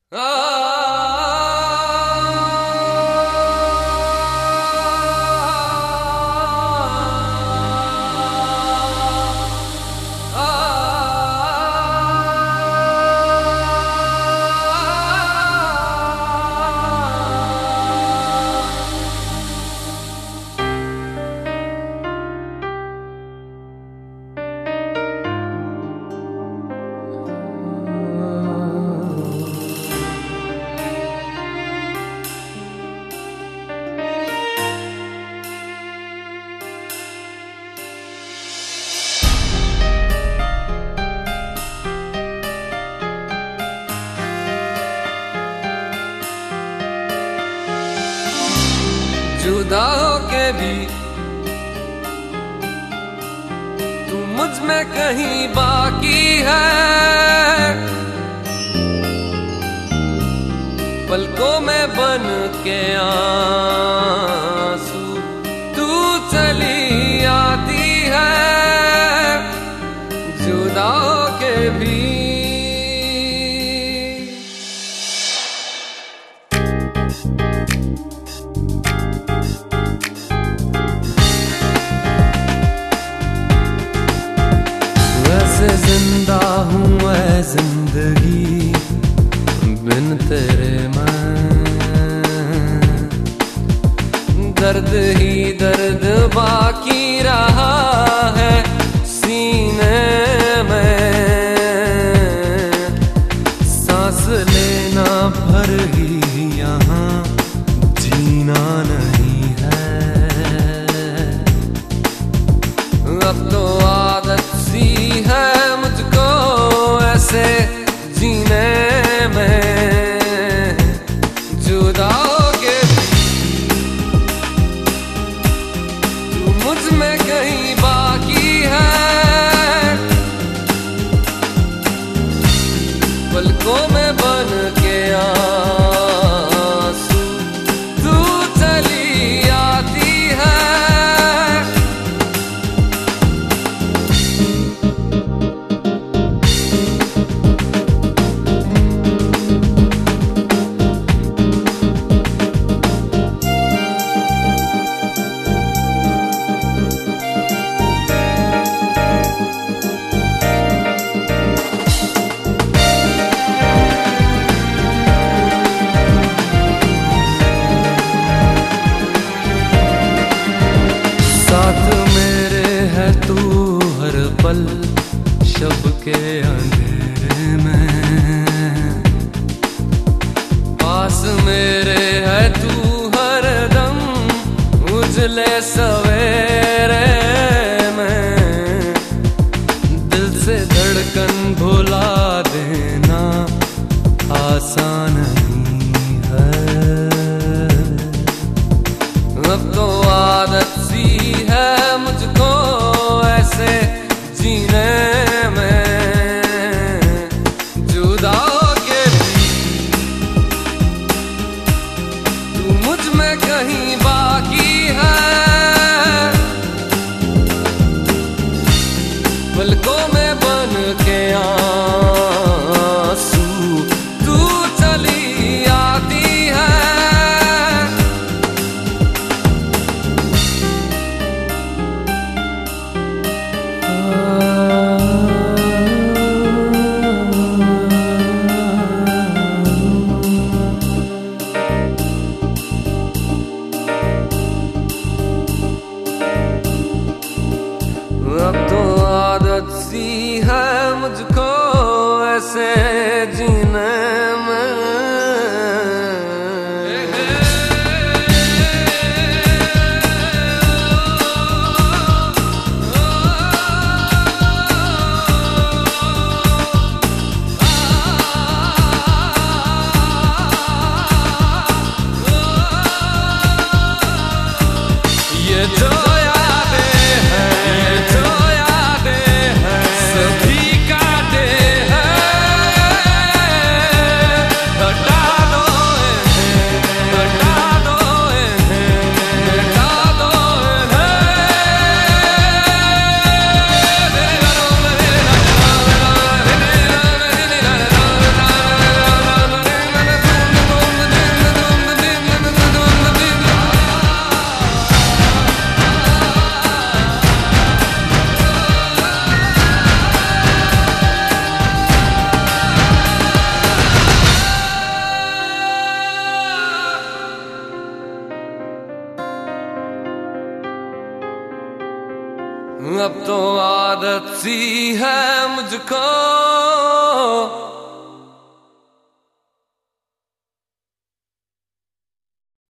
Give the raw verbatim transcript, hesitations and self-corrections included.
जुदा होके भी तू मुझ में कहीं बाकी है, पलकों में बन के आंसू तू चली आती है। जुदा होके भी जिंदा हूँ मैं जिंदगी बिन तेरे मैं, दर्द ही दर्द बाकी रहा है सीने में, सांस लेना भर ही यहाँ जीना नहीं है। अब तो आदत सी है मुझको ऐसे जीने में, जुदा होके तू मुझ में कहीं बाकी है, पलकों में बन के आंसू तू चली आती है। साथ मेरे है तू हर पल शब के अंधेरे में, पास मेरे है तू हर दम उजले सवेरे में। दिल से धड़कन भुला देना आसान नहीं है, अब तो आदत सी है मुझको ऐसे जीने में। जुदा होके भी तू मुझ में कहीं बाकी है, पलकों में बन के आंसू तू चली आती है। अब तो आदत सी है मुझको ऐसे जीने में। ये जो अब तो आदत सी है मुझको